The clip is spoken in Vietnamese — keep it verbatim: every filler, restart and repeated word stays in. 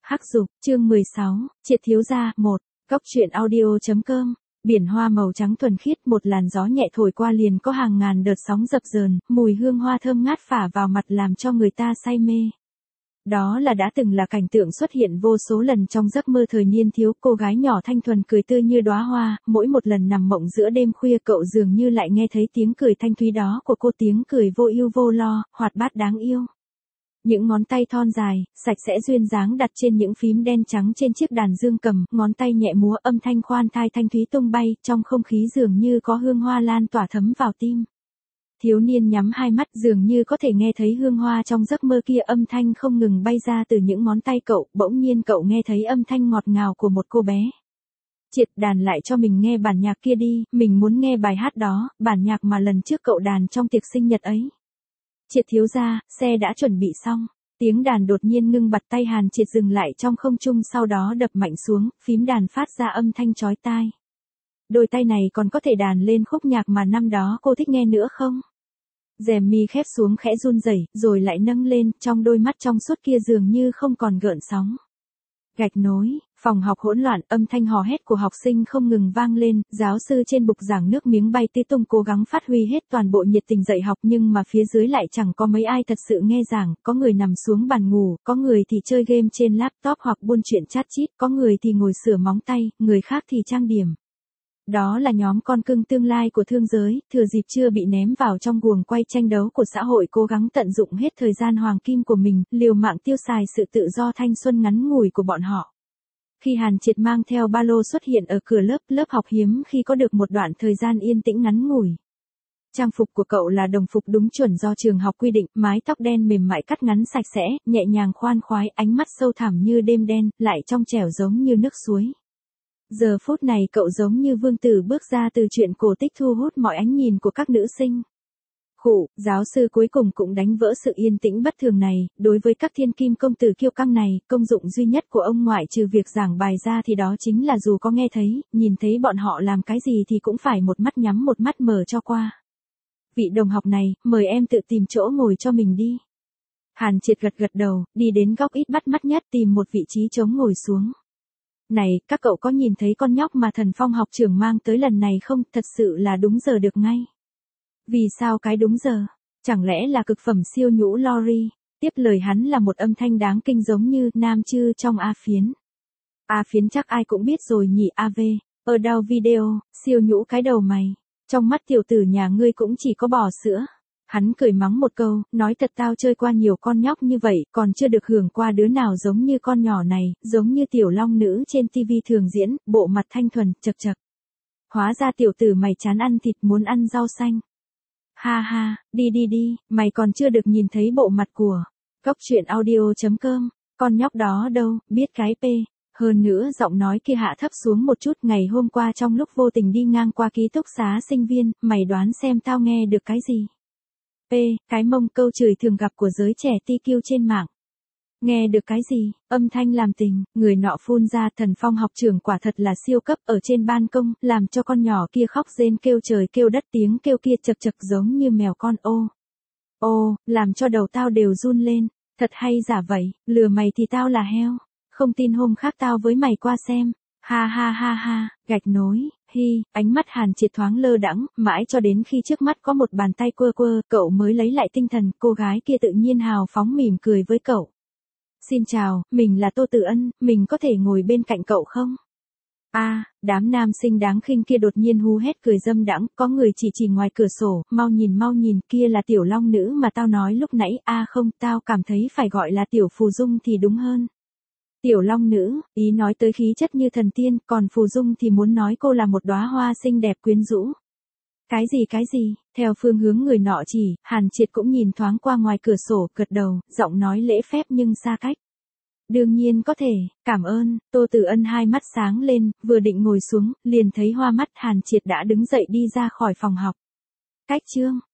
Hắc Dục, chương mười sáu, Triệt thiếu gia, một. Góc truyện audio chấm com. Biển hoa màu trắng thuần khiết, một làn gió nhẹ thổi qua liền có hàng ngàn đợt sóng dập dờn, mùi hương hoa thơm ngát phả vào mặt làm cho người ta say mê. Đó là đã từng là cảnh tượng xuất hiện vô số lần trong giấc mơ thời niên thiếu, cô gái nhỏ thanh thuần cười tươi như đóa hoa, mỗi một lần nằm mộng giữa đêm khuya cậu dường như lại nghe thấy tiếng cười thanh thúy đó của cô, tiếng cười vô ưu vô lo, hoạt bát đáng yêu. Những ngón tay thon dài, sạch sẽ duyên dáng đặt trên những phím đen trắng trên chiếc đàn dương cầm, ngón tay nhẹ múa âm thanh khoan thai thanh thúy tung bay, trong không khí dường như có hương hoa lan tỏa thấm vào tim. Thiếu niên nhắm hai mắt dường như có thể nghe thấy hương hoa trong giấc mơ kia, âm thanh không ngừng bay ra từ những ngón tay cậu, bỗng nhiên cậu nghe thấy âm thanh ngọt ngào của một cô bé. Triệt, đàn lại cho mình nghe bản nhạc kia đi, mình muốn nghe bài hát đó, bản nhạc mà lần trước cậu đàn trong tiệc sinh nhật ấy. Triệt thiếu gia, xe đã chuẩn bị xong. Tiếng đàn đột nhiên ngưng bặt, tay Hàn Triệt dừng lại trong không trung, sau đó đập mạnh xuống, phím đàn phát ra âm thanh chói tai. Đôi tay này còn có thể đàn lên khúc nhạc mà năm đó cô thích nghe nữa không? Rèm mi khép xuống khẽ run rẩy, rồi lại nâng lên, trong đôi mắt trong suốt kia dường như không còn gợn sóng. Gạch nối, phòng học hỗn loạn, âm thanh hò hét của học sinh không ngừng vang lên, giáo sư trên bục giảng nước miếng bay tứ tung cố gắng phát huy hết toàn bộ nhiệt tình dạy học, nhưng mà phía dưới lại chẳng có mấy ai thật sự nghe giảng, có người nằm xuống bàn ngủ, có người thì chơi game trên laptop hoặc buôn chuyện chat chít, có người thì ngồi sửa móng tay, người khác thì trang điểm. Đó là nhóm con cưng tương lai của thương giới, thừa dịp chưa bị ném vào trong guồng quay tranh đấu của xã hội, cố gắng tận dụng hết thời gian hoàng kim của mình, liều mạng tiêu xài sự tự do thanh xuân ngắn ngủi của bọn họ. Khi Hàn Triệt mang theo ba lô xuất hiện ở cửa lớp, lớp học hiếm khi có được một đoạn thời gian yên tĩnh ngắn ngủi. Trang phục của cậu là đồng phục đúng chuẩn do trường học quy định, mái tóc đen mềm mại cắt ngắn sạch sẽ, nhẹ nhàng khoan khoái, ánh mắt sâu thẳm như đêm đen, lại trong trẻo giống như nước suối. Giờ phút này cậu giống như vương tử bước ra từ truyện cổ tích, thu hút mọi ánh nhìn của các nữ sinh. Khụ, giáo sư cuối cùng cũng đánh vỡ sự yên tĩnh bất thường này, đối với các thiên kim công tử kiêu căng này, công dụng duy nhất của ông ngoại trừ việc giảng bài ra thì đó chính là dù có nghe thấy, nhìn thấy bọn họ làm cái gì thì cũng phải một mắt nhắm một mắt mở cho qua. Vị đồng học này, mời em tự tìm chỗ ngồi cho mình đi. Hàn Triệt gật gật đầu, đi đến góc ít bắt mắt nhất tìm một vị trí trống ngồi xuống. Này, các cậu có nhìn thấy con nhóc mà Thần Phong học trưởng mang tới lần này không? Thật sự là đúng giờ được ngay. Vì sao cái đúng giờ? Chẳng lẽ là cực phẩm siêu nhũ Lori? Tiếp lời hắn là một âm thanh đáng kinh giống như nam chư trong A Phiến. A Phiến chắc ai cũng biết rồi nhỉ. a vê, ở đâu video, siêu nhũ cái đầu mày. Trong mắt tiểu tử nhà ngươi cũng chỉ có bò sữa. Hắn cười mắng một câu, nói thật tao chơi qua nhiều con nhóc như vậy, còn chưa được hưởng qua đứa nào giống như con nhỏ này, giống như tiểu long nữ trên tivi thường diễn, bộ mặt thanh thuần, chật chật. Hóa ra tiểu tử mày chán ăn thịt muốn ăn rau xanh. Ha ha, đi đi đi, mày còn chưa được nhìn thấy bộ mặt của góc truyện audio chấm com, con nhóc đó đâu, biết cái p. Hơn nữa giọng nói kia hạ thấp xuống một chút, ngày hôm qua trong lúc vô tình đi ngang qua ký túc xá sinh viên, mày đoán xem tao nghe được cái gì? P, cái mông, câu chửi thường gặp của giới trẻ ti kiu trên mạng. Nghe được cái gì? Âm thanh làm tình, người nọ phun ra, Thần Phong học trưởng quả thật là siêu cấp, ở trên ban công, làm cho con nhỏ kia khóc rên kêu trời kêu đất, tiếng kêu kia chật chật giống như mèo con. Ô, ô, làm cho đầu tao đều run lên, thật hay giả vậy, lừa mày thì tao là heo, không tin hôm khác tao với mày qua xem. Ha ha ha ha, gạch nối, hi, ánh mắt Hàn Triệt thoáng lơ đãng, mãi cho đến khi trước mắt có một bàn tay quơ quơ, cậu mới lấy lại tinh thần, cô gái kia tự nhiên hào phóng mỉm cười với cậu. Xin chào, mình là Tô Tử Ân, mình có thể ngồi bên cạnh cậu không? A, à, đám nam sinh đáng khinh kia đột nhiên hú hét cười dâm đãng, có người chỉ chỉ ngoài cửa sổ, mau nhìn mau nhìn, kia là tiểu long nữ mà tao nói lúc nãy, a à không, tao cảm thấy phải gọi là tiểu Phù Dung thì đúng hơn. Tiểu long nữ, ý nói tới khí chất như thần tiên, còn Phù Dung thì muốn nói cô là một đóa hoa xinh đẹp quyến rũ. Cái gì cái gì, theo phương hướng người nọ chỉ, Hàn Triệt cũng nhìn thoáng qua ngoài cửa sổ, gật đầu, giọng nói lễ phép nhưng xa cách. Đương nhiên có thể, cảm ơn, Tô Tử Ân hai mắt sáng lên, vừa định ngồi xuống, liền thấy hoa mắt, Hàn Triệt đã đứng dậy đi ra khỏi phòng học. Cách chương.